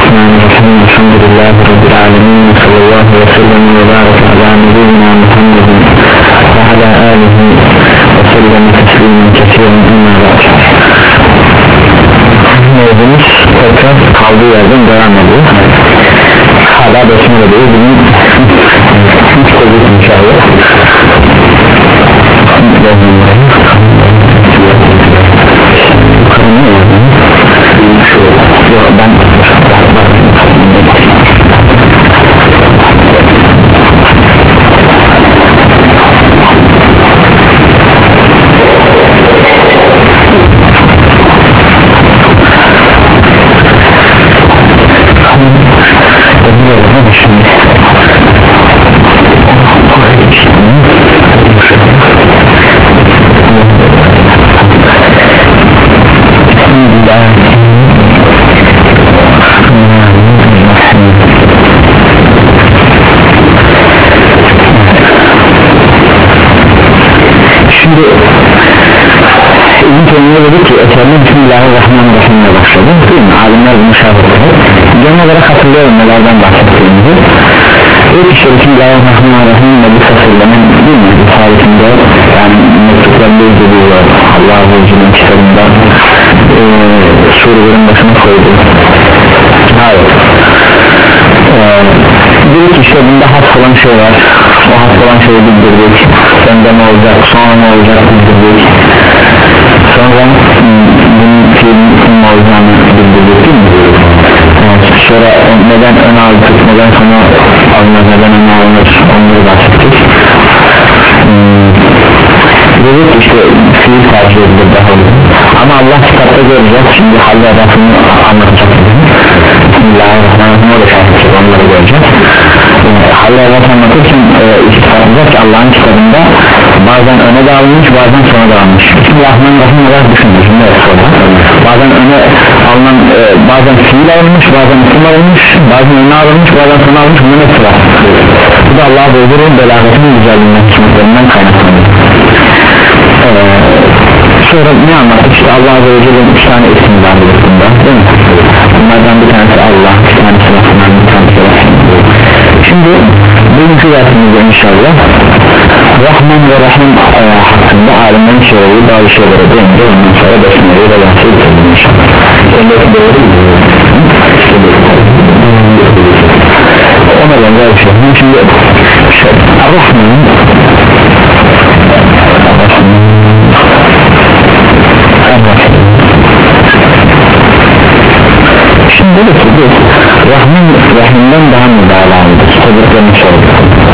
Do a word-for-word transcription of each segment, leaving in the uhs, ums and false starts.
Bismillahirrahmanirrahim. Elhamdülillahi Rabbil alemin. Sallallahu ve sellem ve baraka ala nebiyyina Muhammedin ve ala alihi ve sellem teslimen kesiren amma ba'd. Mevzumuz tekrar kaldığı yerden devam ediyor. Hala besmele değil, bunun üç koyduk inşallah. Yukarı ne var? Yok ben şimdi İbn Teymiye dedi ki eserine Bismillahirrahmanirrahim ile başladı değil mi? Alimler bunu şahitleri genel olarak hatırlıyorum nelerden bahsettiğimizi. İlk işte Bismillahirrahmanirrahim ile bu fasillerin değil mi? Tarihinde yani mektuplarla izlediyor Allah Azze ve Celle'nin kitabında e, surelerin başına koydu. Hayır e, dedi ki işte bunda has olan şey var, o has olan şeyi bildirdik, sende ne olacak, sonra ne olacak bildirdik, sonra bunun fiilin ne olacağını bildirdik değil mi? Evet, sonra neden ön aldık, neden sonra alınır, neden ön alınır onları bahsettik. hmm, dedik işte fiil tercih edilir daha olur ama Allah kitapta göreceğiz, şimdi halde adasını anlatacak dedim. Bismillahirrahmanirrahim, o da şahitçik, onları göreceğiz. Halde adası anlatırken e, istifatlayacak ki Allah'ın kitabında bazen öne de alınmış, bazen sona da alınmış. Bismillahirrahmanirrahim olarak düşünün şimdi sonra bazen öne alınan e, bazen fiil alınmış, bazen isim alınmış, bazen öne alınmış, bazen sona alınmış, bunun hepsi var. Bu da Allah'a bozduğun belagatının güzelliğinden hikmetlerinden kaynaklanıyor. Ee, sonra ne anlattık işte Allah Azze ve Celle'nin üç tane ismi var bunda değil mi? Bunlardan bir tanesi Allah, bir tanesi Rahman, bir tanesi Rahim. Şimdi bugünkü dersimizde inşallah Rahman ve Rahim e, hakkında alimlerin söylediği bazı şeylere değince ondan sonra besmeleyi de bahsedelim inşallah. Ona benzer bir şey. Şimdi şey, Rahman şimdi dedi ki biz Rahman Rahim'den daha mübalağalıdır sebeplerini sorduk.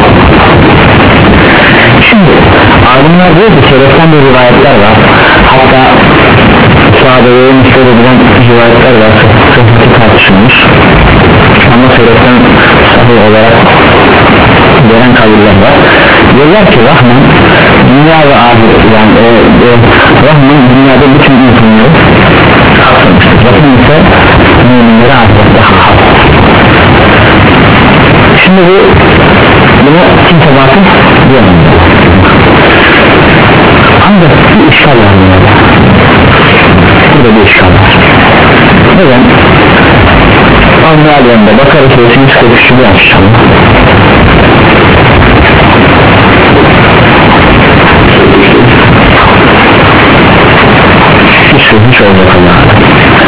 Şimdi alimler diyor ki sebepten bir rivayetler var, hatta sahabeye müstahil edilen rivayetler var, sıhhati tartışılmış ama sebepten sahih olarak gelen kaviller var. Diyorlar ki Rahman dünya ve ahiret yani e, e, Rahman dünyada bütün insanları kapsamıştır. Rahim ise müminlere ahirette hak. Şimdi bu bunu kimse bakın diyemem. Ancak bir işgal var burada. Burada bir işgal var. Neden? Anlayalım da Bakara Suresi yüz kırk üçü bir açalım. Hiç hiç olacak Allah'a.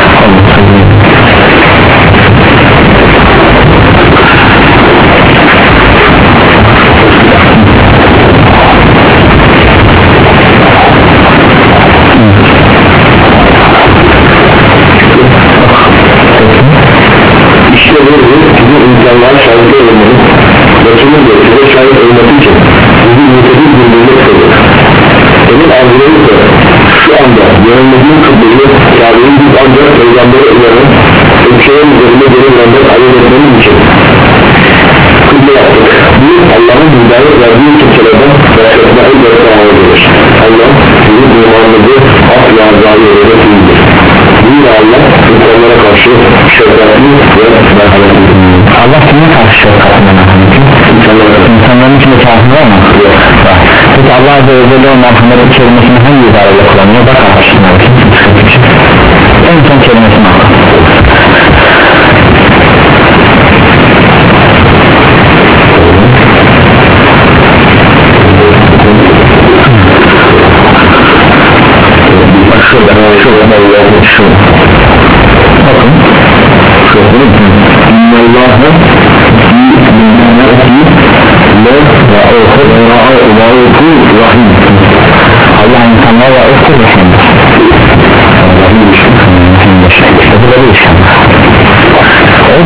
İşte bu bizim insanlar şahit olmalı. Resulün de size şahit olması için bizi mutedil bildirmek olur. Onun arzuları ise şu anda yönelmediğin kıbbeyi Kabe'yi biz ancak Peygamber'e uyanın ölçülerin üzerinde görülenler ayırt etmemiz için kıble yaptık. Bu Allah'ın hidayet verdiği kimselerden başkasına elbette ağırdır. Allah bizim imanımızı asla zayi ederek iyidir. Yine Allah insanlara karşı şefkatli ve merhametli. Allah kime karşı şefkatli merhametli? İnsanların içinde kafir var mı? Yok. Peki Allah Azze ve Celle o merhametli kelimesini hangi ibareyle kullanıyor? Bak arkadaşlar en son kelimesini al.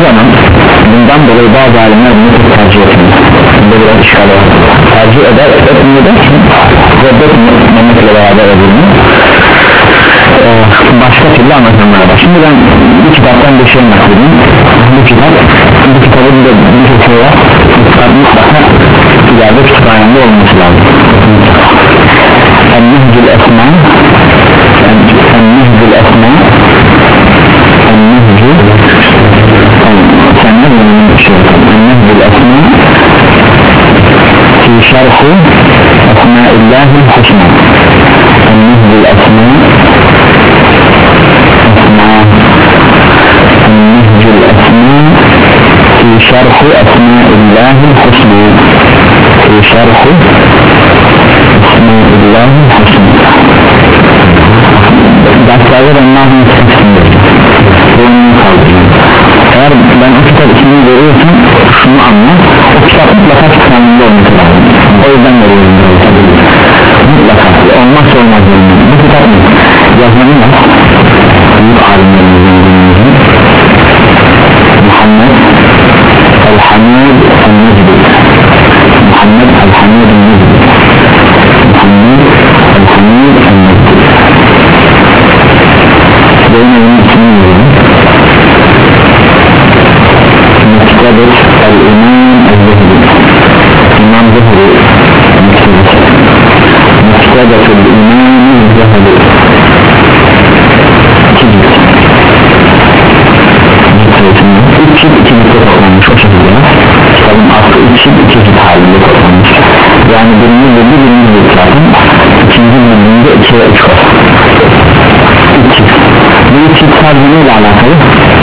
zaman bundan dolayı bazı alimler bunu tercih etmiyor. Bunda biraz işgal var. Tercih eder, etmiyor da reddetmemekle beraber edilmiyor. Ee, başka türlü anlatanlar var. Şimdi ben bu kitaptan bir şey nakledeyim. Bu kitap, bu kitabın da bir şey var. Bu kitap mutlaka ileride kütüphanede olması lazım. El-Nihcül Esma El-Nihcül Esma El-Nihcül Sen ne bunun şey El-Nihcül Esma Fi şerhi Esma'illahil Husna El-Nihcül Esma النهج الأسماء في شرح أسماء الله الحسنى في شرح أسماء الله الحسنى dersler Allah'ın ismini bunun kaldırıyor. Eğer ben o kitap ismini veriyorsam şunu anla, o kitap mutlaka kitaplarında olması lazım. O yüzden veriyorum mutlaka olmazsa olmaz. Bu kitap mı? Yazmanın var büyük alimlerimizin Muhammed El-Hamid El-Necdi Muhammed El-Hamid El-Necdi Muhammed El-Hamid El-Necdi benim evin ismini verin Müktedet El-İmam El-Zehri İmam Zehri Müktedet El-İmam El-Zehri üç cilt iki ciltte toplanmış o şekilde kitabın aslı üç cilt iki cilt halinde toplanmış yani birinci cildi birinci cilt zaten ikinci cildinde iki ve üç var üç cilt bu üç cilt sadece neyle alakalı?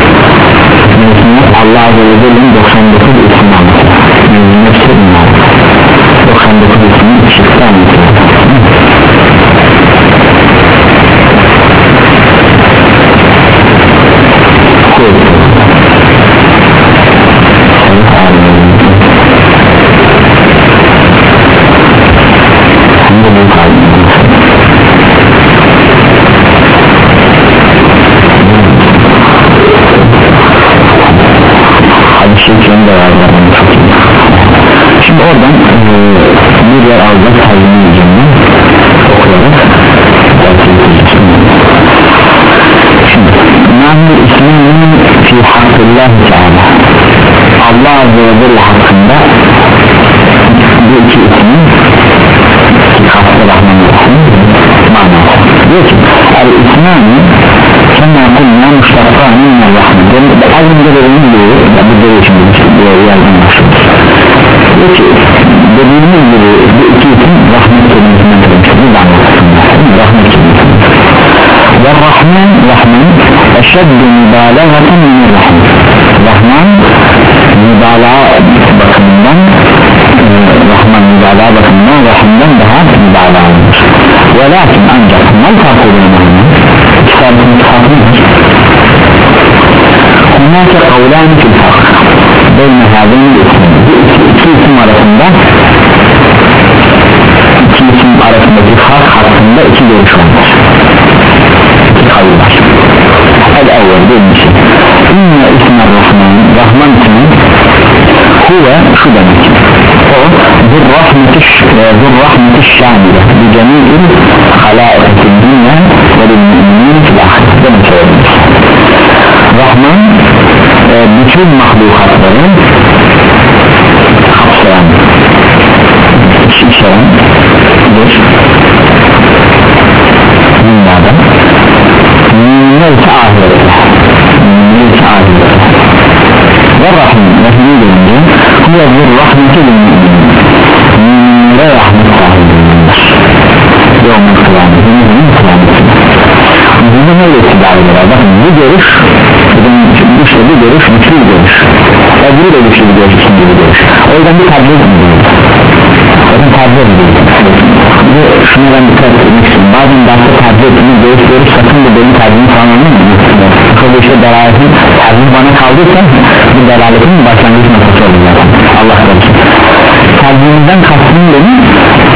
Allah Azze ve Celle'nin doksan dokuz ismini anlatıyor doksan dokuz ismini üç ciltte anlatıyor şimdi oradan e, bir yer alacağız halini yüzünden okuyarak şimdi Nâhil isminin fi hakkıllahi teâlâ Allah Azze ve Celle hakkında bu iki ismin ki hakkı Rahman Rahim manası diyor ki el-ismani kemâ kullâ müştakkâni minel rahmet az önce verilmiş diyor bu diyor şimdi diyor yerden başlıyor diyor ki dediğimiz gibi bu iki isim rahmet kelimesinden verilmiştir bu anlatısında rahmet kelimesinden ve Rahman Rahman eşeddu mübalağatan minel rahmet Rahman mübalağa bakımından e, Rahman mübalağa bakımından Rahim'den daha mübalağalıdır ve lakin ancak mal farkı olmalı kitabın farkı nedir? Hunâke kavlâni fil fark beyne hâzâni ismin bu iki isim arasında iki isim arasındaki fark hakkında iki görüş olmuş iki kavil var el-evvel birincisi inne ismer Rahman Rahman ismi huve şu demek o bir rahmeti bir rahmeti şamile bi cemî'il halâiketid dünya ve bil mü'minîn fil ahireh demek söylemiş Rahman e, bütün mahlukatları kapsayan içeren bir dünyada müminler ise ahirette müminler ise ahirette ve Rahim Rahim'i gelince huve bir rahmeti bil mü'minîn müminlere rahmet sahibidir yevmel kıyamet müminlerin kıyameti bunu ne itibariyle bakın bu görüş işte bu görüş güçlü bir görüş öbürü de güçlü bir görüş ikinci bir görüş o yüzden bir tercih edildi bakın tercih edildi bu şunu ben dikkat etmek istiyorum bazen derste tercih ettiğimiz görüş görüş sakın bu benim tercihimi falan anlamayın şöyle işte delaletin tercih bana kaldıysa bu delaletin başlangıç noktası olur zaten Allah korusun tercihimizden kastım benim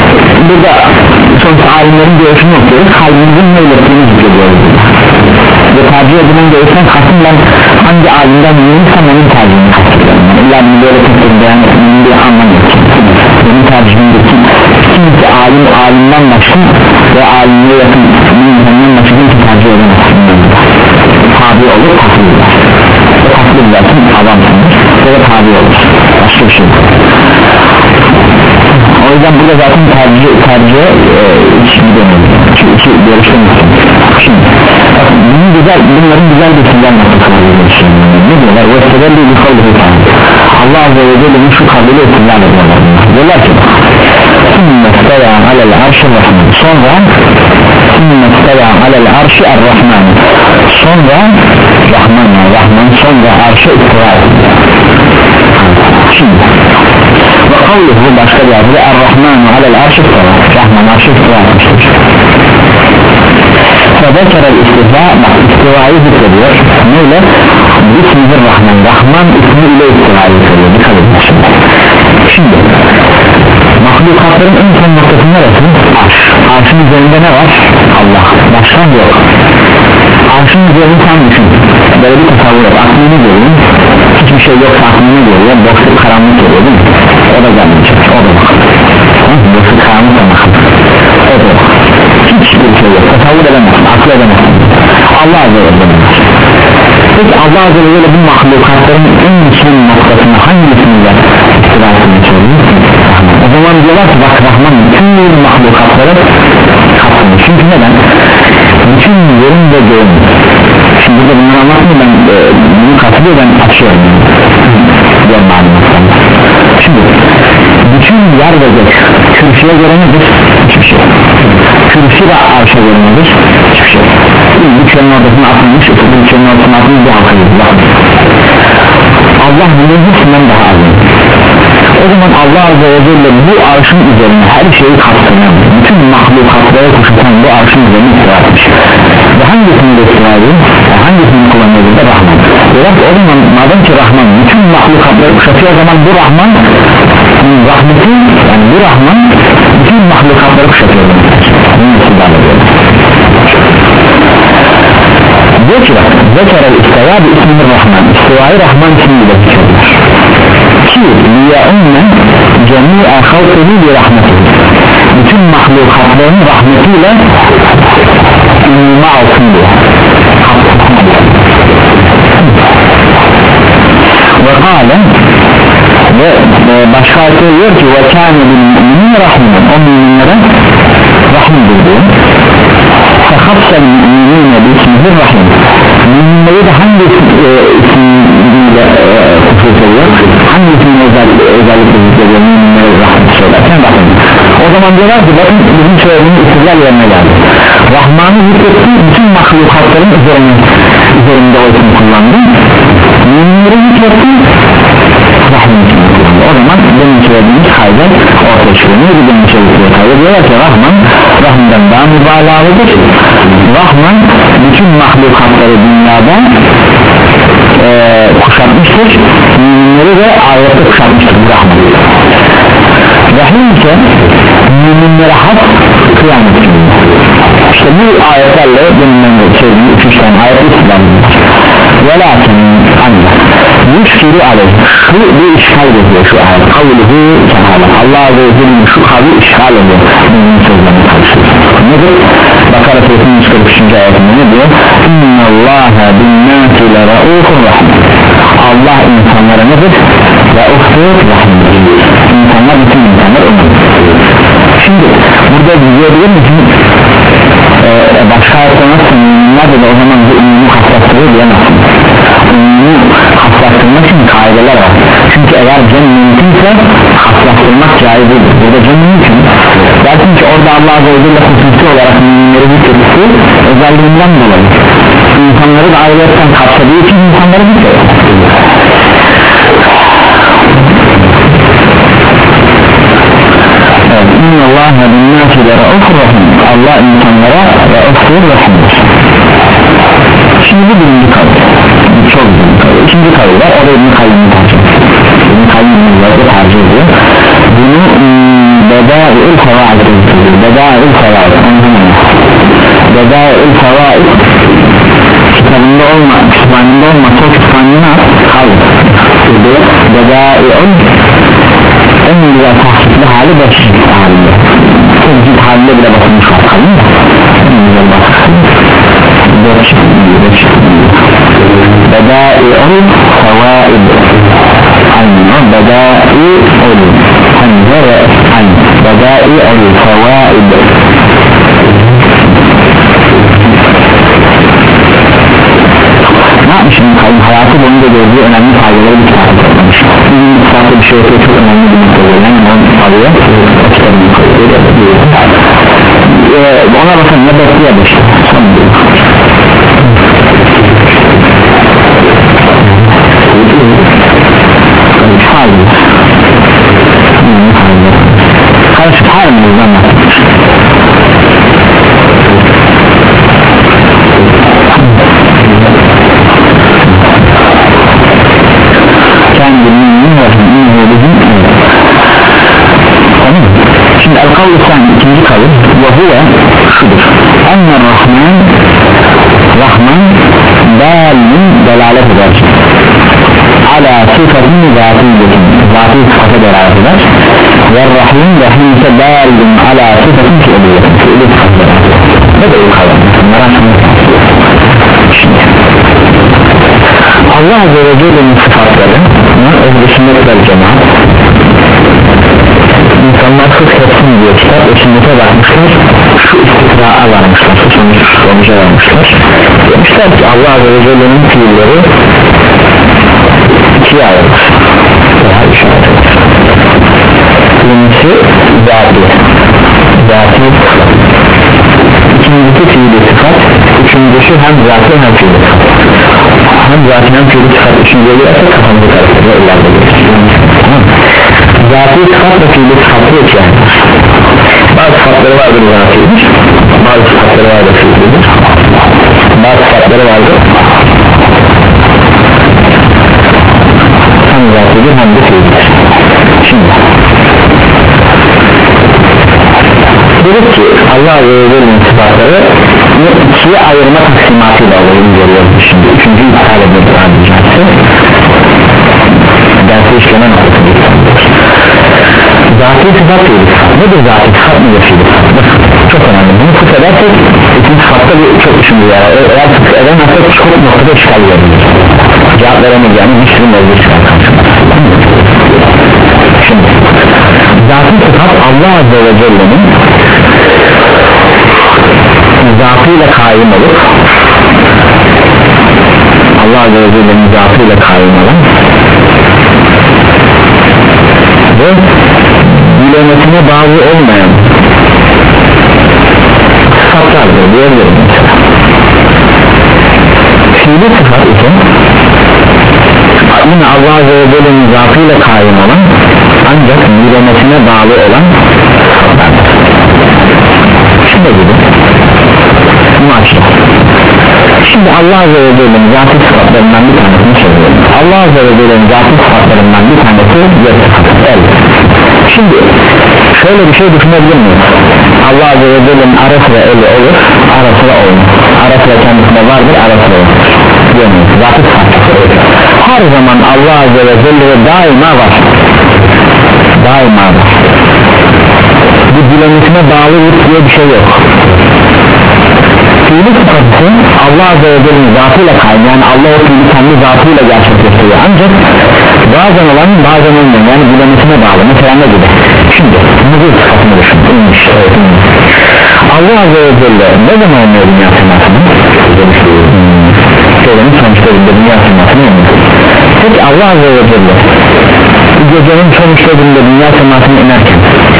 burada sonuçta alimlerin görüşünü okuyoruz kalbimizin ne ilettiğini hissediyoruz ve tercih edilen görüşten kasım ben hangi alimden yiyinirsem onun tercihini kastediyorum. İlla bunu böyle tek tek beyan etmenin bir anlamı yok. Benim tercihimdeki kimse alim alimden başka ve alimle yakın insandan başka kimse tercih edemez. Tabi olur taklidler. O taklid zaten adamsındır ve de tabi olur. Başka bir şey. O yüzden burada zaten tercih tercihe hiç gidemiyor. Çünkü iki görüşlemezsin. Şimdi bakın bunun güzel, bunların güzel bir sizden noktası var. Ne diyorlar? Ve sebebi bir kavli hütanı. Allah Azze ve Celle'nin şu kavliyle isimler ediyorlar. Diyorlar ki sümme stevâ alel arşi rahman. Sonra sümme stevâ alel arşi er-rahman. Sonra Rahman ya Rahman sonra arşa istiva ediyor. Şimdi ve kavluhu başka bir adı er-rahmanu alel arşi istiva. Rahman arşa istiva etmiştir. Fedekere istiva, bak istivayı zikrediyor. Neyle? Bismillahirrahman. Rahman ismiyle istivayı zikrediyor. Dikkat edin şimdi. Şimdi mahlukatların en son noktası neresi? Arş. Arşın üzerinde ne var? Allah. Başka yok. Arşın üzerinde tam düşün. Böyle bir tasavvur yok. Aklını görüyor. Hiçbir şey yok. Aklını görüyor. Boşluk karanlık görüyor değil mi? O da gelmeyecek. O da bak. Boşluk karanlık da bakın. O da bak. Hiçbir şey yok. Tasavvur edemezsin. Akıl edemezsin. Allah Azze ve Celle. Peki Allah Azze ve Celle bu mahlukatların en son noktasını hangisinde istirahını söylüyor? O zaman diyorlar ki bak Rahman bütün mahlukatları kapsıyor. Çünkü neden? Bütün yerin ve göğün. Şimdi burada bunları anlatmıyor ben e, bunu katılıyor ben açıyorum. Diyorum malumatlarım. Şimdi bütün yer ve gök kürsüye göre nedir? Hiçbir şey. Kürsü de arşa göre nedir? Hiçbir şey. Bir çölün ortasına atılmış, bir çölün ortasına atılmış bir halka gibi. Allah bunun hepsinden daha azim. O zaman Allah Azze ve Celle bu arşın üzerine her şeyi kapsayan bütün mahlukatlara kuşatan bu arşın üzerine istiva etmiş. Ve hangisini de istiva ediyor? Hangisini kullanıyor burada? Rahman. Diyorlar ki o zaman madem ki Rahman bütün mahlukatları kuşatıyor o zaman bu Rahman rahmeti yani bu Rahman bütün mahlukatları kuşatıyor. Bunu istiva ediyor. Diyor ki bak Zekerel istiva bi ismini Rahman. İstivayı Rahman ismiyle zikrediyor. Ki liya'unne cemi'a halkını bi rahmeti. Bütün mahlukatların rahmetiyle ünlüme alsın diyor. Ve kâle ve başka ayette diyor ki ve kâne bil mü'minin rahman. O müminlere rahimdir diyor. Fehassel müminine bi ismihi rahim. Müminleri de hangi ismiyle kufur ediyor? Hangi ismiyle özellikle zikrediyor müminlere rahmet söylerken rahim. O zaman diyorlar ki bakın bizim söylediğimiz isimler yerine geldi. Rahman'ı zikretti bütün mahlukatların üzerine, üzerinde o ismi kullandı. Müminleri zikretti rahim ismini kullandı. O zaman benim söylediğimiz kayda ortaya çıkıyor. Ne gibi benim söylediğimiz kayda? Diyorlar ki Rahman Rahim'den daha mübalağalıdır. Rahman bütün mahlukatları dünyada e, kuşatmıştır. Müminleri de ahirette kuşatmıştır bu Rahman. Rahim ise müminlere hak kıyamet günü. İşte bu ayetlerle benimden de söylediğim üç üç tane ayet islamlıdır. Ve lakin ancak müşkiri aleyh şu bir işgal ediyor şu ayet kavluhu teala Allah Azze ve Celle'nin şu kavli işgal ediyor bunun sözlerine karşılıyor. Nedir? Bakara suresinin yüz kırk üçüncü ayetinde ne diyor? İnnallâhe binnâsi le ra'ûfur rahim. Allah insanlara nedir? Ra'ûfur rahimdir. İnsanlar bütün insanlar onun. Şimdi burada diyebilir misin? Ee, başka ayette nasıl müminler de o zaman bu ümumi hassastırıyor diyemezsin. Ümumi hassastırmak için kaideler var. Çünkü eğer cem mümkünse hassastırmak caiz değil. Burada cem mümkün. Dersin ki orada Allah Azze ve Celle hususi olarak müminleri zikretti özelliğinden dolayı. İnsanları da ayrıyetten kapsadığı için insanları zikretti. İnnallâhe binnâsi le ra'ûfur rahim. Allah insanlara ra'ûfur rahimdir. Şimdi bu birinci kavga. Çok birinci kavga. İkinci kavga var. O da İbn-i Kayyum'un tercih ediyor. İbn-i Kayyum'un tercih ediyor. Bunu Bedâ'ül Fevâid Bedâ'ül Fevâid Bedâ'ül Fevâid olma, kütüphanende olmasa o kütüphanene kaldı. Bedai'un en güzel tahkikli hali beş halinde, tezgit halinde bile bakılmış var, kalın da en güzel bakılmış Bedai'un fevaid, aynı Bedai'un hamze ve aynı Bedai'un fevaid. Ne yapmışım? Hayatı boyunca gördüğü önemli faydaları bir kitap toplamış. Bir kitapta bir şey yapıyor, çok önemli bir nokta oluyor. Yani onu alıyor, o kitabını koyuyor. Ee, ona bakın ne bekliyor işte. Son bir hayır. Karışık her mevzudan bahsetmiş. Şimdi el-kavl-i sani, ikinci kavl ve huve şudur: enne rahman rahman dâlin delalet eder ala sıfatın zatîyetin, zatî sıfata delalet eder ve rahim rahim ise dâlin ala sıfatın fiiliyetin, fiili sıfata delalet eder. Ne de bu kavram? Şimdi Allah Azze ve Celle'nin sıfatları ehl-i sünnet vel cemaat insanlar fıkh etsin diye kitap ve sünnete bakmışlar, şu istikraa varmışlar, şu sonuca varmışlar. Demişler ki Allah Azze ve Celle'nin fiilleri ikiye ayrılır, daha işaret edilir. Birincisi zati, zati sıfat, ikincisi fiili sıfat, üçüncüsü hem zati hem fiili sıfat. Hem zati hem fiili sıfat üçüncüye girerse kafamızı karıştırıyor, ileride gelir. Zati sıfat ve fiili sıfatı iki yandır. Bazı sıfatları vardır zatidir, bazı sıfatları vardır fiilidir, bazı sıfatları vardır hem zatidir hem de fiilidir. Şimdi dedik ki Allah Azze ve Celle'nin sıfatları ikiye ayırma taksimatıyla olduğunu görüyoruz. Şimdi üçüncü iptal ediyoruz adicası dersi işleme noktasını iptal. Zati sıfat fiili sıfat. Nedir zati sıfat, nedir fiili sıfat? Çok önemli. Bunu fıkh edersek bütün sıfatta bir çok düşündü yani. Eğer fıkh edemezsek çok noktada işgal verebilir. Cevap veremeyeceğimiz bir sürü mevzu çıkar karşımda. Şimdi zati sıfat Allah Azze ve Celle'nin zatıyla kaim olup Allah Azze ve Celle'nin zatıyla kaim olan ve bilemesine bağlı olmayan sıfatlardır diyebilirim. Fiili sıfat ise yine Allah Azze ve Celle'nin zatıyla kaim olan ancak bilemesine bağlı olan sıfatlardır. Şurada gibi maçta. Şimdi Allah Azze ve Celle'nin zatı sıfatlarından bir tanesini söylüyorum. Allah Azze ve Celle'nin zatı sıfatlarından bir tanesi yer sıfatı, el. Şimdi şöyle bir şey düşünebilir miyiz? Allah Azze ve Celle'nin ara sıra eli olur, ara sıra olmaz. Ara sıra kendisine vardır, ara sıra olur diyemeyiz. Zatı sıfatı her zaman Allah Azze ve Celle daima var, daima var. Bu dilemesine bağlılık diye bir şey yok. Fiili sıfatı Allah Azze ve Celle'nin zatıyla kaym, yani Allah o fiili kendi zatıyla gerçekleştiriyor, ancak bazen olan bazen olmayan, yani dilemesine bağlı. Mesela ne gibi? Şimdi nüzul sıfatını düşün, inmiş, evet, inmiş. Allah Azze ve Celle ne zaman olmuyor dünya semasını? Söylemiş sonuçlarında dünya semasını olmuyor. Peki Allah Azze ve Celle gecenin sonuçlarında dünya semasını inerken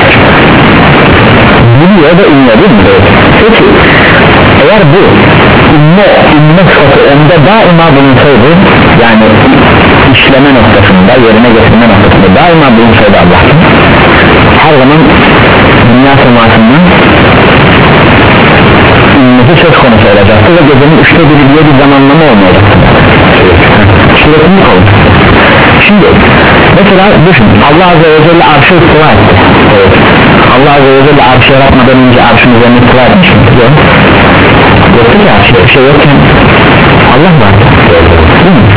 biliyor da inmiyor değil mi? Peki eğer bu inme, inme sıfatı önde daima bulunsaydı, yani işleme noktasında, yerine getirme noktasında daima bulunsaydı Allah'ın her zaman dünya semasından inmesi söz konusu olacaktı ve gecenin üçte biri diye bir zamanlama olmayacaktı. Süreklilik olur. Şimdi mesela düşün, Allah Azze ve Celle arşı istiva etti. Allah Azze ve Celle arşı yaratmadan önce arşın üzerine istiva etmiş mi? Yok. Yoktu ki arşı, bir şey yokken Allah var değil mi?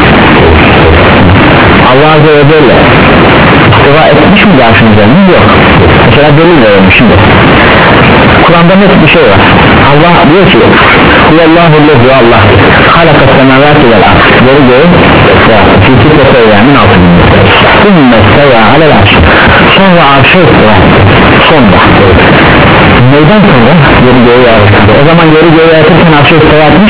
Allah Azze ve Celle istiva etmiş mi arşın üzerinde? Yok. Mesela delil verelim şimdi. Kur'an'da net bir şey var. Allah diyor ki Huvallahu lezi Allah halakas semavati vel ard yeri göğü fiti tepeyanın altında sümme seva alel arş sonra arşa istiva sonra neyden sonra yeri göğü yaratır o zaman yeri göğü yaratırken arşa istiva etmiş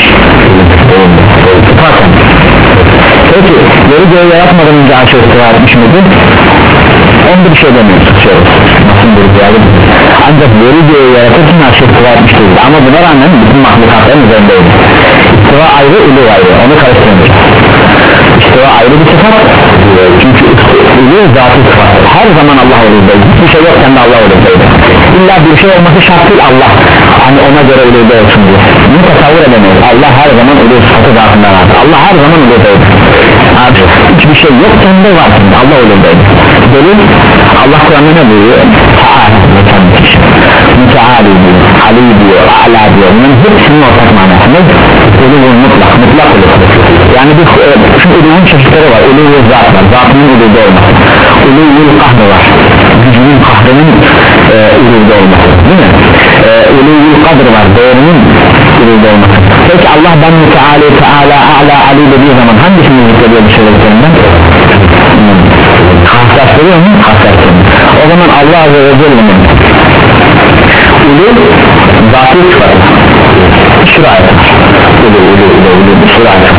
bakın peki yeri göğü yaratmadan önce arşa istiva etmiş miydi? Onda bir şey demiyoruz nasıl bir ziyade ancak yeri göğü yaratırken arşa istiva etmiş değil ama buna rağmen bütün mahlukatların üzerindeydi. İstiva ayrı, ulu ayrı, onu karıştırmıyor. İstiva ayrı bir sıfat çünkü ulu zatı sıfattır. Her zaman Allah uludaydı, hiçbir şey yokken de Allah uludaydı. İlla bir şey olması şart değil Allah hani ona göre uluda olsun diye bunu tasavvur edemeyiz. Allah her zaman ulu sıfatı zatından vardı. Allah her zaman uludaydı. Abi hiçbir şey yokken de var Allah uludaydı. Delil Allah Kur'an'da ne buyuruyor? Ta'ala müteali diyor, Ali diyor, A'la diyor. Bunun hepsinin ortak manası ne? Uluğun mutlak, mutlak uluğ. Yani bir şu uluğun çeşitleri var. Uluğun zat var, zatının uluğda olması. Uluğun kahrı var, gücünün kahrının e, uluğda olması. Değil mi? E, uluğun kadr var, doğrunun uluğda olması. Peki Allah ben müteali, Teala, A'la, Ali dediği zaman hangisini zikrediyor bir söylediklerinden? Hmm. Haslaştırıyor mu? Haslaştırıyor. O zaman Allah Azze ve Celle'nin ulu zatı sıfatı şura ayet ulu ulu ulu ulu şura ayet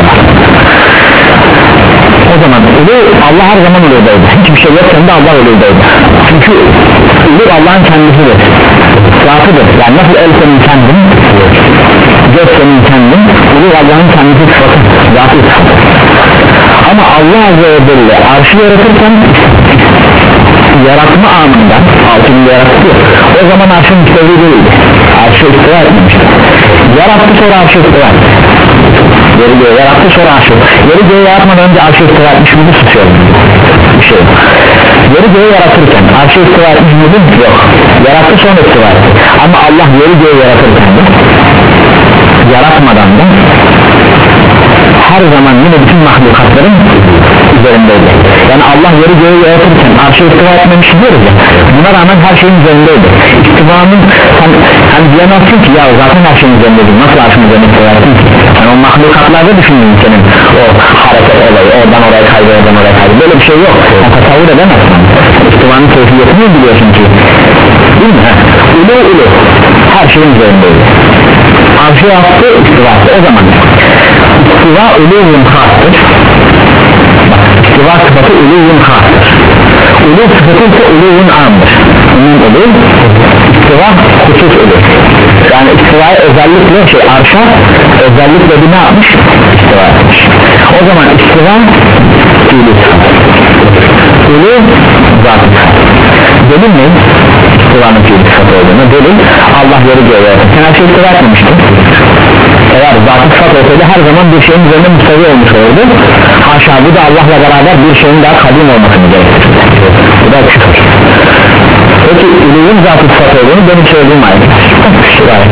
o zaman ulu Allah her zaman uludaydı hiçbir şey yokken de Allah uludaydı çünkü ulu Allah'ın kendisidir zatıdır yani nasıl el senin kendin göz senin kendin ulu Allah'ın kendisi sıfatı zatı sıfatı ama Allah Azze ve Celle arşı yaratırken yaratma anında altını yarattı o zaman arşın müstevri değildi arşı istiva etmemişti yarattı sonra arşı istiva etti yeri göğü yarattı sonra arşı yeri göğü yaratmadan önce arşı istiva etmiş miydi tutuyor bir şey yeri göğü yaratırken arşı istiva etmiş miydi yok yarattı sonra istiva etti ama Allah yeri göğü yaratırken de yaratmadan da her zaman yine bütün mahlukatların üzerindeydi yani Allah yeri göğü yaratırken arşa istiva etmemiş diyoruz ya buna rağmen her şeyin üzerindeydi istivanın hani, hani diyemezsin ki ya zaten her şeyin üzerindeydi nasıl arşın üzerinde istiva ettin ki yani o mahlukatlarda düşündün senin o hareket olayı oradan oraya kaydı oradan oraya kaydı böyle bir şey yok yani tasavvur edemezsin istivanın keyfiyetini biliyorsun ki değil mi? Ulu ulu her şeyin üzerindeydi arşa yaptı istiva etti o zaman istiva uluğun hastır istiva sıfatı uluğun hastır uluğ sıfatı ise uluğun amdır onun uluğ istiva husus uluğ yani istivaya özellikle şey arşa özellikle bir ne yapmış istiva etmiş o zaman istiva uluğ uluğ zatı delil ne? İstivanın fiili sıfatı olduğunu delil Allah yeri göğe sen her şeyi istiva etmemiştin eğer zatı sıfat olsaydı her zaman bir şeyin üzerinde müstevi olmuş olurdu haşa bu da Allah'la beraber bir şeyin daha kadim olmasını gerektirir bu da küfür peki uluğun zatı sıfat olduğunu benim söylediğim ayet şuraya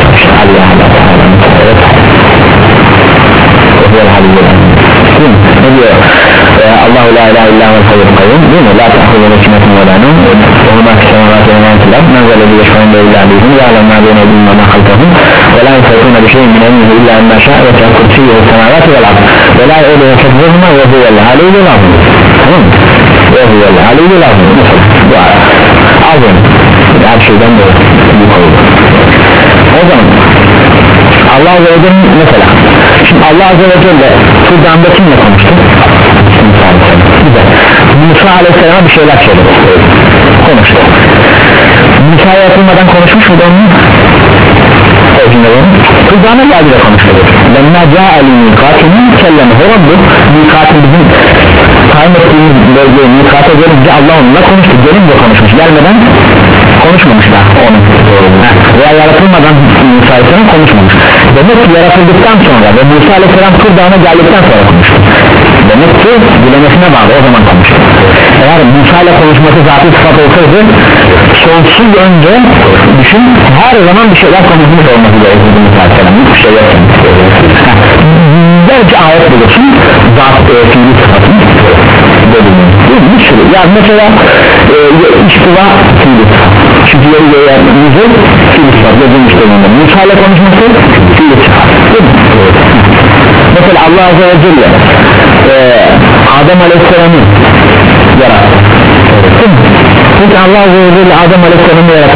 ne diyor Allahu la ilahe illa huvel hayyul kayyum değil mi la ta'khudhuhu sinetun ve la nawm ve huwa fis semawati ve ma fil ard men zellezî yeşfa'u illa bi'izni ya'lemu ma beyne eydihim ve ma halfahum ve la yusirrûne bi şey'in min ilmihi illa ma şa'a ve se'a kursiyyuhu semawati vel ard ve la ye'uduhu hifzuhuma ve huvel aliyyul azîm tamam mı ve huvel aliyyul azîm bu azim her şeyden de büyük olur o zaman Allah Azze ve Celle mesela şimdi Allah Azze ve Celle Kur'an'da kimle konuştu? Güzel Musa Aleyhisselam'a bir şeyler söyledi konuştu Musa'ya yapılmadan konuşmuş muydu onun? o cümleleri Kur'an'a geldi de konuştu Lemma câ'ali mikâtinin kellemehu Rabbu mikâtin bizim tayin ettiğimiz bölgeye mikâta gelince Allah onunla konuştu gelince konuşmuş gelmeden konuşmamış da onu veya yaratılmadan Musa Aleyhisselam konuşmamış demek ki yaratıldıktan sonra ve Musa Aleyhisselam Kur'an'a geldikten sonra konuştu demek ki dilemesine bağlı o zaman konuştu eğer Musa ile konuşması zaten sıfat olsaydı sonsuz önce düşün her zaman bir şeyler konuşmuş olması gerekirdi Musa Aleyhisselam hiçbir şey yok yüzlerce ayet bulursun zat e, fiili sıfatın bölümü bir sürü yani mesela e, istiva fiili sıfat çünkü yeri göğe fiili sıfat yazılmış durumunda Musa ile konuşması fiili sıfat mesela Allah Azze ve Celle e, Adem Aleyhisselam'ı yarattı çünkü Allah Azze ve Celle Adem Aleyhisselam'ı yarattı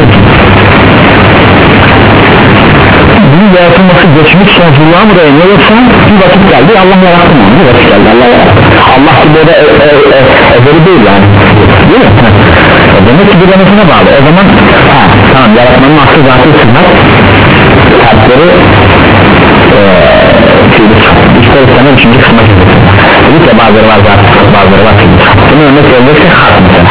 bunun yaratılması geçmiş sonsuzluğa mı dayanıyor yoksa bir vakit geldi Allah yarattı mı? Bir vakit geldi Allah yarattı Allah ki böyle e, e, e, ezeli değil yani değil mi? E, demek ki bir denesine bağlı o zaman ha, tamam yaratmanın aslı zaten sıfat kalpleri ister istemez üçüncü kısma gidiyor dedik ya bazıları var zaten bazıları var bunu örnek verirsek hak mesela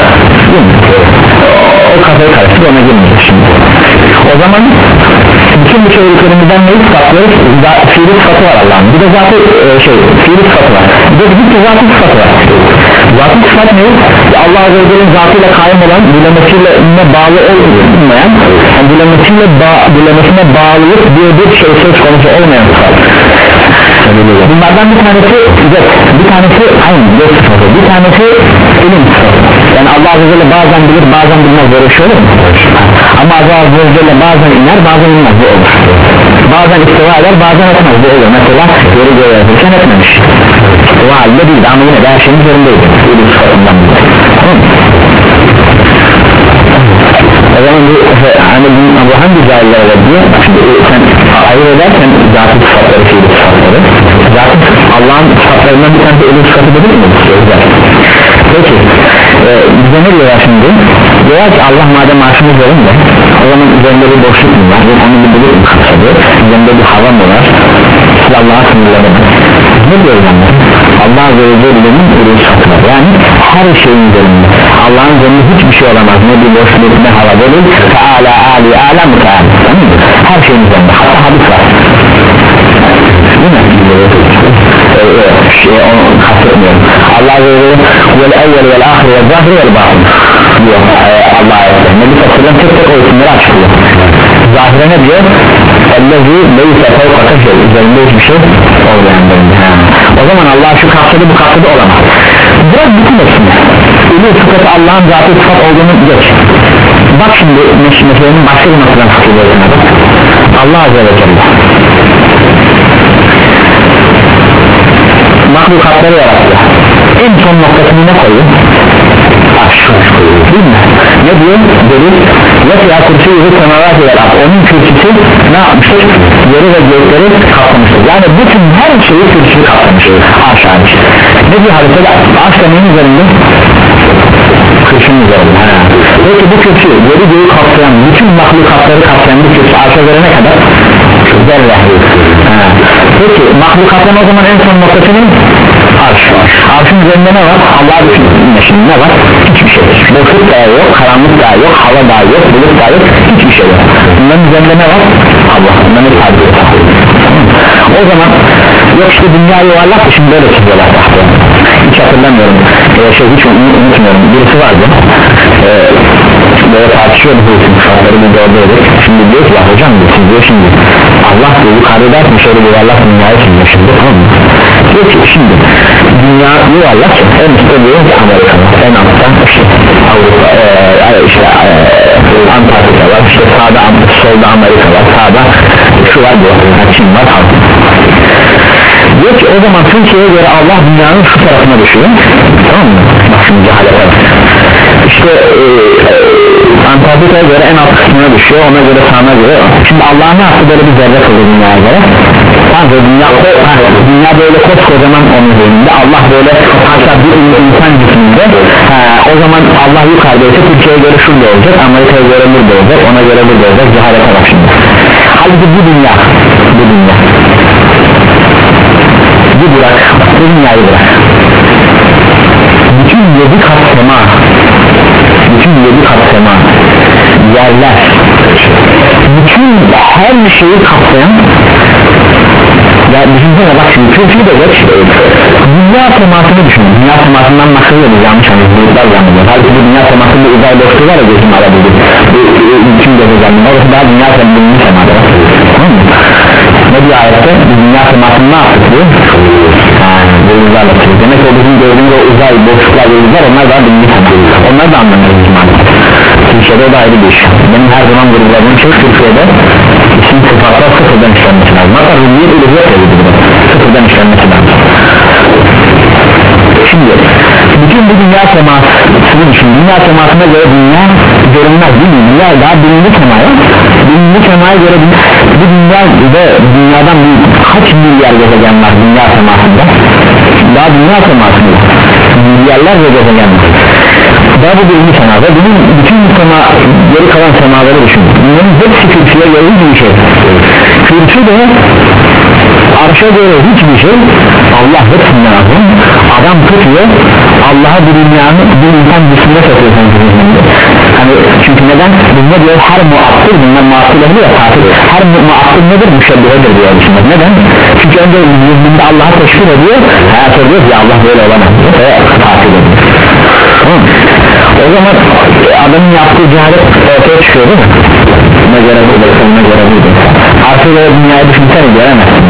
o kafayı karıştır ona girmeyecek şimdi o zaman bütün bu söylediklerimizden neyi sıfatlıyoruz? Fiili sıfatı var Allah'ın bir de zaten e, şey fiili sıfatı var bir de bir de zaten sıfatı var zaten sıfat ne? Allah Azze ve Celle'nin zatıyla kaim olan dilemesiyle bağlı olmayan yani dilemesiyle ba dilemesine bağlılık diye bir şey söz konusu olmayan sıfat bunlardan bir tanesi yok bir tanesi aynı yok sıfatı bir tanesi ilim sıfatı yani Allah Azze ve Celle bazen bilir bazen bilmez böyle şey olur mu? ama Allah Azze ve Celle bazen iner bazen inmez bu olur bazen istiva eder bazen etmez bu olur mesela yeri göğe yazırken etmemiş o halde değildi ama yine de her şeyin üzerindeydi ilim sıfatından o zaman bu hani bu hangi cahiller var diyor şimdi sen ayırt ederken zatı sıfatları fiili sıfatları zaten Allah'ın sıfatlarından bir tanesi ilim sıfatı değil mi? peki e, bize ne diyorlar şimdi? diyorlar ki Allah madem arşımız üzerinde o zaman üzerinde bir boşluk mu var? onu bir bilir mi kapsadı? üzerinde bir hava mı var? siz Allah'a sınırlanır ne diyoruz onlar? Allah Azze ve Celle'nin ilim sıfatı var yani her şeyin üzerinde Allah'ın üzerinde hiçbir şey olamaz ne bir boşluk ne hava değil Teala Ali Ala Muteala her şeyin üzerinde hatta hadis var değil mi? şey onu kastetmiyorum Allah Azze ve Celle vel evvel vel ahir vel zahir vel batın diyor Allah ayette Nebi Sallallahu tek tek o isimleri açıklıyor zahire ne diyor? Ellezi leyse fevkaka şey üzerinde hiçbir şey olmayan o zaman Allah şu kapsadı bu kapsadı olamaz biraz bütün hepsini ilim sıfatı Allah'ın zatı sıfat olduğunu geç bak şimdi meselenin başka bir noktadan sıkılıyorsun Allah Azze ve Celle mahlukatları yarattı en son noktasını ne koyuyor? Arş değil mi? ne diyor? Delil yasya kürsü yüzü semavat yarattı onun kürsüsü ne yapmıştır? yeri ve gökleri kaplamıştır yani bütün her şeyi kürsüsü kaplamıştır arş hariç ne diyor haritada? arş da neyin üzerinde? kürsünün üzerinde ha. peki bu kürsü yeri göğü kaplayan bütün mahlukatları kaplayan bu kürsü arşa göre ne kadar? zerre peki mahlukatın o zaman en son noktası ne? arş arşın üzerinde ne var? Allah'a düşünün şimdi ne var? hiçbir şey boşluk da yok, karanlık da yok, hava da yok, bulut da yok, hiçbir şey yok bunların üzerinde ne var? Allah bunların tabi yok o zaman yok işte dünya yuvarlak da şimdi böyle çiziyorlar hiç hatırlamıyorum ee, şey hiç unutmuyorum birisi vardı ee, böyle tartışıyordu bu isim şartları bir gördüydük şimdi diyor ki ya hocam siz diyor şimdi Allah diyor yukarıda dersin şöyle yuvarlak dünyayı çiziyor şimdi tamam mı? diyor ki şimdi dünya yuvarlak en üstte diyor ki Amerika var en altta işte Avrupa e, işte e, Antarktika var işte sağda solda Amerika var sağda şu var diyor Çin var diyor ki o zaman Türkiye'ye göre Allah dünyanın şu tarafına düşüyor tamam mı? bak şimdi cehalete var işte e, Antarktika'ya göre en alt kısmına düşüyor ona göre sağına göre şimdi Allah ne yaptı böyle bir zerre kıldı dünyaya göre tamam dünya, ha, dünya böyle koskocaman onun üzerinde Allah böyle hatta bir insan cisminde ha, o zaman Allah yukarıdaysa Türkiye'ye göre şurada olacak Amerika'ya göre burada olacak ona göre burada olacak cehalete bak şimdi halbuki bu dünya bu dünya bu bırak bu dünyayı bırak bütün yedi kat sema bütün yedi kat sema yerler bütün her şeyi kapsayan ya düşünsene bak şimdi Türkiye de geç dünya temasını düşün dünya temasından maksızdır yanlış anlayacaklar zannediyor halbuki bu dünya temasında uzay boşluğu var ya gözüm alabildik bütün gezegenler orası daha dünya temasının semada tamam mı? Ne diyor ayette? Dünya semasını ne yaptık diyor? Yıldızlarla tutuyor. Demek o bizim gördüğümüz o uzay boşluklar yıldızlar onlar da dünya seması. Onlar da anlamıyoruz maalesef. Türkiye'de o da ayrı bir iş. Benim her zaman vurguladığım şey Türkiye'de isim sıfatlar sıfırdan işlenmesi lazım. Hatta rüzgâr ilgili sıfırdan işlenmesi lazım. Şimdi bütün bu dünya semasını düşün. Dünya semasına göre dünya görünmez değil mi? Dünya daha birinci semaya birinci semaya göre bu dünya ve dünyadan kaç milyar gezegen var dünya semasında? Daha dünya semasında milyarlarca gezegen var. Daha bu birinci sema ve bunun bütün sema geri kalan semaları düşün. Bunların hepsi kürsüye göre bir şey. Kürsü de arşa göre hiçbir şey. Allah hepsinden azim. Adam tutuyor Allah'a bir dünyanın bir insan dışında satıyor. Hani çünkü neden? Bunlar diyor her muattır, bunlar muattır ehli ya tatil. Her muattır nedir? Müşebbihedir diyor düşünmek. Neden? Çünkü önce zihninde Allah'a teşkil ediyor. Hayat ediyor ya Allah böyle olamaz diyor ve tatil ediyor. Tamam. O zaman adamın yaptığı cehalet ortaya çıkıyor değil mi? Ne göre buradaysa ne göre buradaysa. Artık o dünyayı düşünsene göremezsin.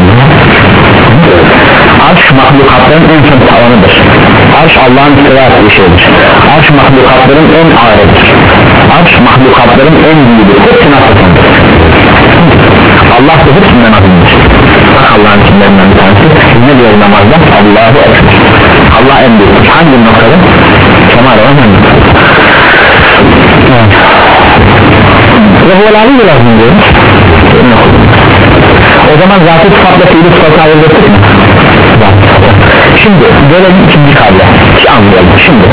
Arş mahlukatların en son tavanıdır. Arş Allah'ın istiva ettiği şeydir. Arş mahlukatların en ağırıdır. Arş mahlukatların en büyüğüdür. Hepsini atlatandır. Allah da hepsinden azimdir. Bak Allah'ın isimlerinden bir tanesi. Ne diyor namazda? Allahu Ekber. Allah en büyüktür. Hangi noktada? Kemal olan hangi noktada? Ve bu olayı da lazım diyoruz. O zaman zatı sıfatla fiili sıfatı ayırdık mı? Şimdi gelelim ikinci kavle anlayalım şimdi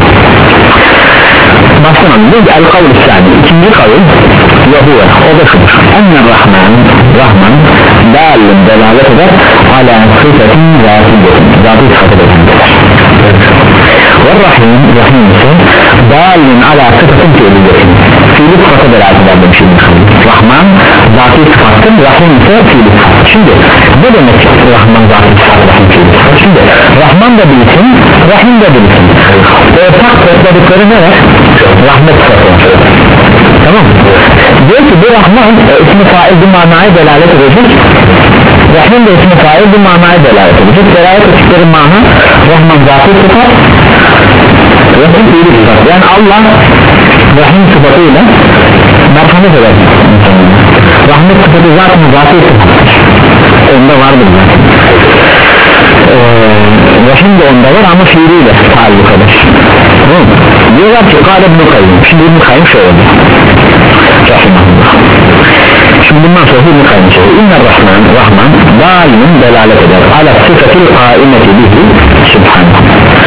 baştan anlayalım el-kavl sani ikinci kavl ve huve o da şudur enne rahman rahman dâlin delalet eder ala sıfatın zatı zatı sıfatı eder ve rahim rahim ise dâlin ala sıfatın fiiliyetin fiili sıfatı delalet eder demişim rahman zatı sıfatın rahim ise fiili sıfatı şimdi ne demek rahman zatı sıfatı rahim fiili sıfatı şimdi rahman da bilsin rahim de bilsin ortak topladıkları ne var? Rahmet sıfatı tamam diyor ki bu rahman e, ismi fail bir manaya delalet edecek rahim de ismi fail bir manaya delalet edecek delalet ettikleri mana rahman zatı sıfat rahim fiili sıfat yani Allah rahim sıfatıyla merhamet eder rahmet sıfatı zaten zatı sıfat onda vardır zaten ee, rahim de onda var ama fiiliyle taalluk eder tamam diyorlar ki kâle İbn-i Kayyum şimdi İbn-i Kayyum şöyle rahimahullah şimdi bundan sonra İbn-i Kayyum şöyle İnne Rahman Rahman dâlimin delalet eder ala sıfatil kâimeti bihi Subhanallah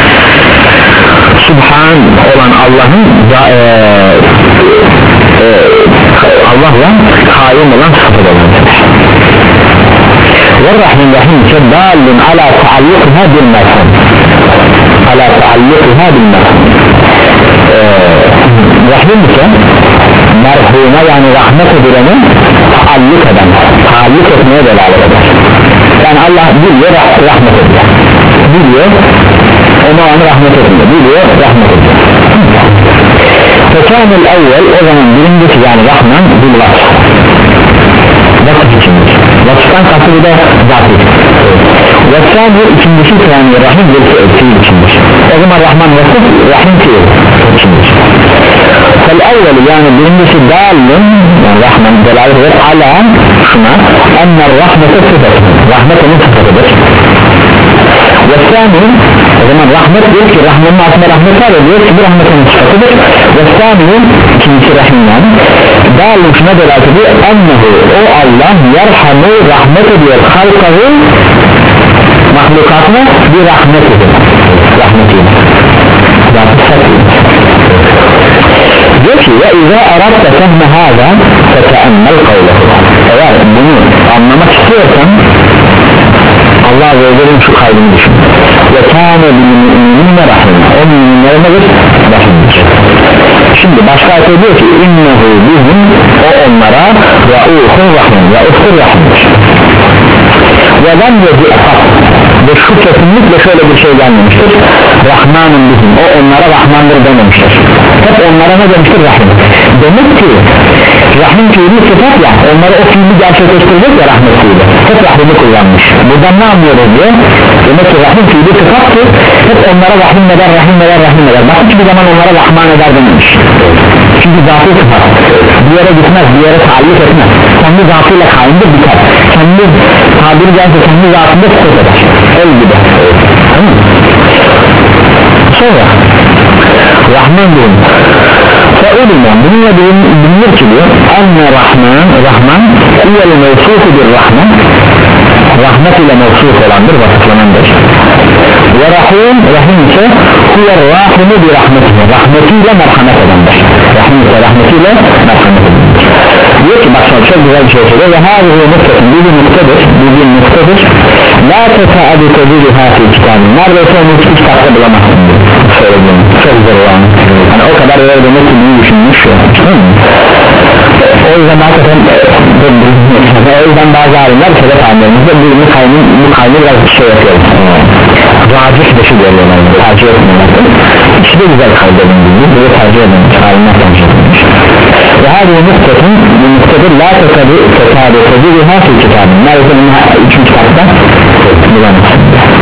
Subhan olan Allah'ın e, e, Allah'la kaim olan sıfatı olandır ve Rahim Rahim ise dâlin ala taallukha bil merham ala taallukha bil merham Rahim ise merhuma yani rahmet edilene taalluk eden taalluk etmeye delalet eder yani Allah biliyor rahmet ediyor biliyor ona onu rahmet ediyor biliyor rahmet ediyor fekanul evvel o zaman birincisi yani Rahman bil vasf vasf içindir vasftan katı bu da zatı ve sani ikincisi yani Rahim bil fiil içindir o zaman Rahman vasf Rahim fiil içindir fel evvel yani birincisi dalın yani Rahman delalet eder ala şuna enne rahmete sıfatı rahmet onun sıfatıdır ve sani o zaman rahmet diyor ki Rahman'ın altında rahmet var ya diyor ki bu rahmetin sıfatıdır ve sani ikincisi Rahim yani dalın şuna delalet ediyor ennehu o Allah yerhamu rahmet ediyor halkahu mahlukatına bir rahmet ediyor rahmetiyle zatı satıyor diyor ki ve izâ aratta fehme hâzâ feteemmel kavlehu eğer bunu anlamak istiyorsan Allah Azze ve Celle'nin şu kaydını düşün ve kâne bil müminine rahim o müminlere nedir? Rahimdir şimdi başka ayet diyor ki innehu bihim o onlara ra'ûhur rahim ra'ûhur rahimdir ve lem yedi ve şu kesinlikle şöyle bir şey gelmemiştir, Rahman'ın bizim, o onlara Rahman'dır dememiştir, hep onlara ne demiştir? Rahim. Demek ki Rahim fiili sıfat ya, onları o fiili gerçekleştirecek ya rahmet fiili, hep Rahim'i kullanmış. Buradan ne anlıyoruz diye? Demek ki Rahim fiili sıfat ki hep onlara Rahim eder, Rahim eder, Rahim eder. Bak hiçbir zaman onlara Rahman eder dememiş. Çünkü zatı sıfat, bir yere gitmez, bir yere taalluk etmez, kendi zatıyla kaimdir, biter, kendi tabiri caizse kendi zatında sıfat eder, el gibi. Tamam. Sonra Rahman diyorum, فَاُلِمًا bununla bilinir ki diyor, enne Rahman, Rahman iyel mevsufu bir Rahman, rahmet ile mevsuf olandır, vasıflanandır. Ve Rahim, Rahim ise huyer rahimu bir rahmetiyle, rahmetiyle merhamet edendir. Rahim ise rahmetiyle merhamet edendir. Diyor ki bak çok güzel bir şey söylüyor ve hâzî noktasın, bir bir noktadır, bir bir noktadır. La tesaadu tezîli hâfî kitabın, neredeyse onu hiç kitapta bulamazsın diyor. Söylediğim, çok zor olan. Yani o kadar öyle demek ki bunu düşünmüş ya. O yüzden hakikaten o yüzden bazı alimler sebep alimlerimizde bu kaynın bu kaynı biraz bir şey yapıyor. Racih dışı görüyorlar, tercih etmiyorlar. İkisi de güzel kaydedildiğini, böyle tercih edilmiş, alimler tercih edilmiş. Ve her bir noktatın, bu noktadır la tekadı, tekadı, tekadı, hafif kitabın. Neredeyse bunun üçüncü kitapta bulamazsın.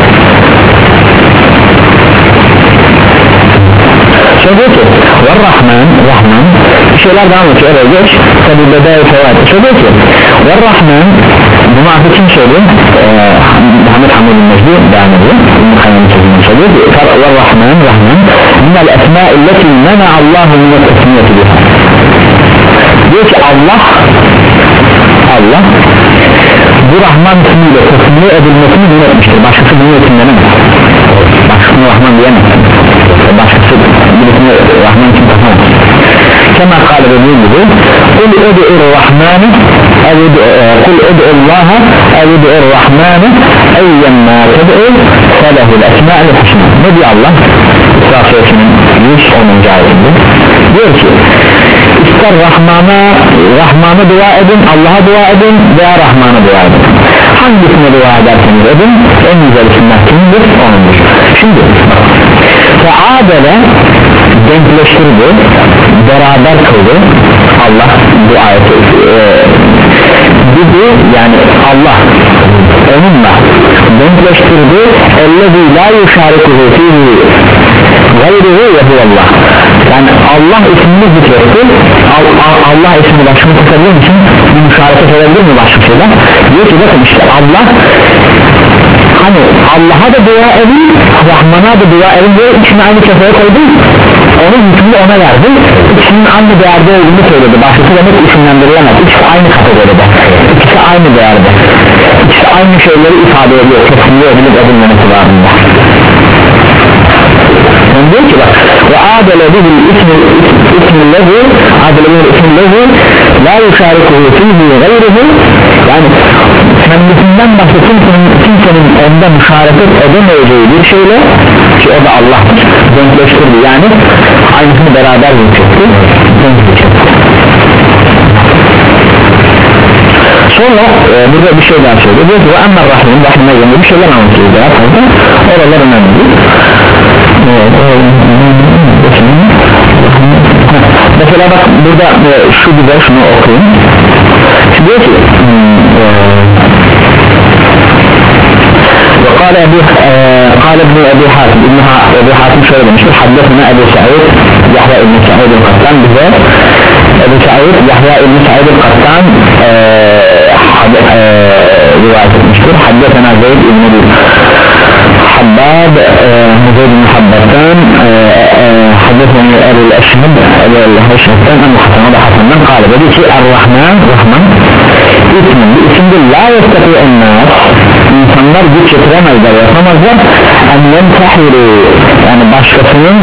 Sonra diyor ki ve Rahman, Rahman bir şeyler daha anlatıyor, öyle geç tabi bedayı fevayet. Sonra diyor ki ve Rahman, bunu artık kim söylüyor? Ee, Muhammed Hamud'un Mecdi devam ediyor, bunu kaynağını sözünü söylüyor. Ve Rahman, Rahman minel esmâilleti mena Allahu minel tesmiyeti diyor. Diyor ki Allah, Allah bu Rahman ismiyle tesmiye edilmesini din etmiştir, başkası bunu etimlenemez, başkasını Rahman diyemez, başkası birisine Rahman için takamaz. Kema kâle dediği gibi kul ud'ur Rahman'ı kul ud'ullaha ud'ur Rahman'ı eyyemmâ ted'u felehul esmâ'l husnâ. Ne diyor Allah? İsra Suresinin yüz onuncu ayetinde diyor ki ister Rahman'a Rahman'a dua edin, Allah'a dua edin veya Rahman'a dua edin, hangisine dua ederseniz edin, en güzel isimler kimdir? Onundur. Şimdi feadele denkleştirdi, beraber kıldı Allah bu ayeti e, bizi yani Allah onunla denkleştirdi, ellezî lâ yuşârikuhu fîhî gayruhu ve huvallah. Yani Allah ismini zikretti, Allah ismini başını tutabilir misin? Bir müşareket edebilir mi başkasıyla? Diyor ki bakın işte Allah hani Allah'a da dua edin, Rahman'a da dua edin diye ikisini aynı kefeye koydum, onun hükmünü ona verdi, ikisinin aynı değerde olduğunu söyledi. Başkası demek isimlendirilemez, ikisi aynı kategoride, ikisi aynı değerde, ikisi aynı şeyleri ifade ediyor, kesinlikle edilip edilmemesi varında. Yani diyor ki bak ve adele bihi ismi lehu adele bihi ismi lehu la yuşarikuhu fihi gayruhu, yani kendisinden başka kimsenin, kimsenin onda müşareket edemeyeceği bir şeyle ki o da Allah'tır denkleştirdi, yani aynısını beraber zikretti, denkleştirdi. Sonra e, burada bir şey daha söylüyor, diyor ki ve emmel rahim, rahim'e göre bir şeyler anlatıyor daha fazla, oralar önemli. Mesela bak burada e, şu güzel, şunu okuyun. Şimdi diyor ki وقال أبي قال ابن أبي حاتم ابن أبي حاتم şöyle demiştir, حدثنا أبو سعيد يحيى ابن سعيد القطان bize Ebu Sa'id Yahya ibn Sa'id el-Qattan rivayet etmiştir. Haddesena Zeyd ibn Habbab Zeyd ibn Habbab'dan haddesena Ebu'l Eşheb Ebu'l Eşheb'den en Hasan'a da Hasan'dan kâle dedi ki Er-Rahman Rahman ismin bir isimdir la yestati'un nas, insanlar güç yetiremezler, yapamazlar en yemtahiru, yani başkasının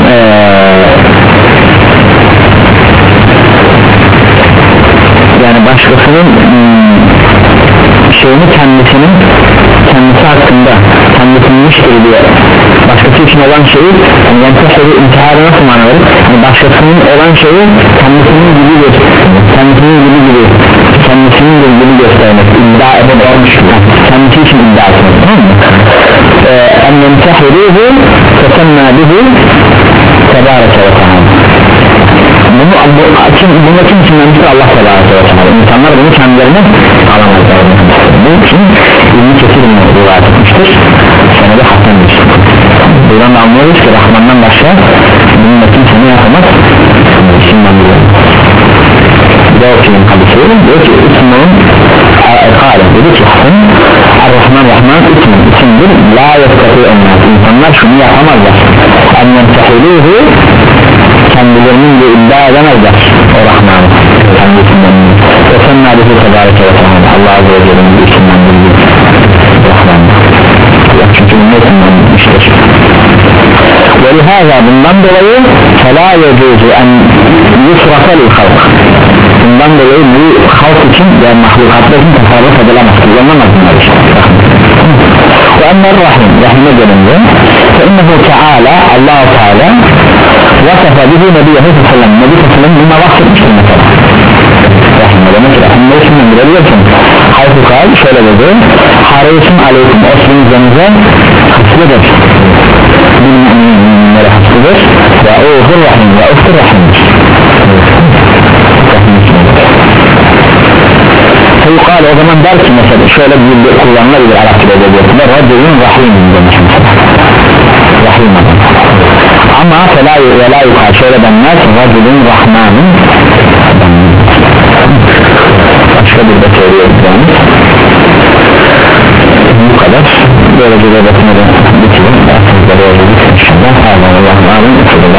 yani başkasının şeyini kendisinin kendisi hakkında kendisinmiştir diye başkası için olan şeyi yani yemtahiru intiharı nasıl manaları, yani başkasının olan şeyi kendisinin gibi göstermek, kendisinin gibi gibi kendisinin gibi göstermek, iddia edip olmuş kendisi için iddia etmek, tamam mı? en yemtehiruhu tesemna bihi tebareke ve teala. Bunu, bu, kim, bunu kim kimlendir? Allah tebareke ve teala. İnsanlar bunu kendilerine alamazlar. Bu için İbn-i Kesir rivayet etmiştir. Senede hasendir. Buradan da anlıyoruz ki Rahman'dan başka bununla kimse ne yapamaz? İsimlendiriyor. Bir de okuyun hadisi. Diyor ki İsmail'in kâle dedi ki Hasan Ar-Rahman Rahman ismin isimdir. La yeskatı ennâs. İnsanlar şunu yapamazlar. En yemtehiluhu kendilerinin de iddia edemezler o Rahman'ı kendisinden. Ve sen neredeyse tebareke ve teala Allah Azze ve Celle'nin bir isimlendirdiği Rahman'ı. Çünkü bu isimlendirmiştir. Ve lihaza bundan dolayı فَلَا يَجُوزُ اَنْ يُسْرَفَ لِلْخَلْقِ bundan dolayı bu halk için ve mahlukatlar için tasarruf edilemez, kullanılamaz bunlar işte. Ve ennel rahim, rahime gelince فَاِنَّهُ تَعَالَى Allah-u Teala vasafa bihi Nebiyyəhu sallam Nebi sallam buna bahsetmiştir mesela. Rahime demek ki rahimle isimden bilebiliyorsun. Hayfı kal şöyle dedi, harisun aleyküm osmin üzerinize haslıdır, bilmeyenlere haslıdır ve oğuzur rahim ve oftur rahimdir. Feyukal o zaman der ki mesela şöyle bir kullanılabilir Arapçada edebiyatında Rabbinin rahim demiş mesela rahim adam ama ve la yukal şöyle denmez Rabbinin rahmanın başka bir de söylüyoruz yani bu kadar böylece de bakımda bitirin ve aslında böyle bir inşallah Allah'ın Allah'ın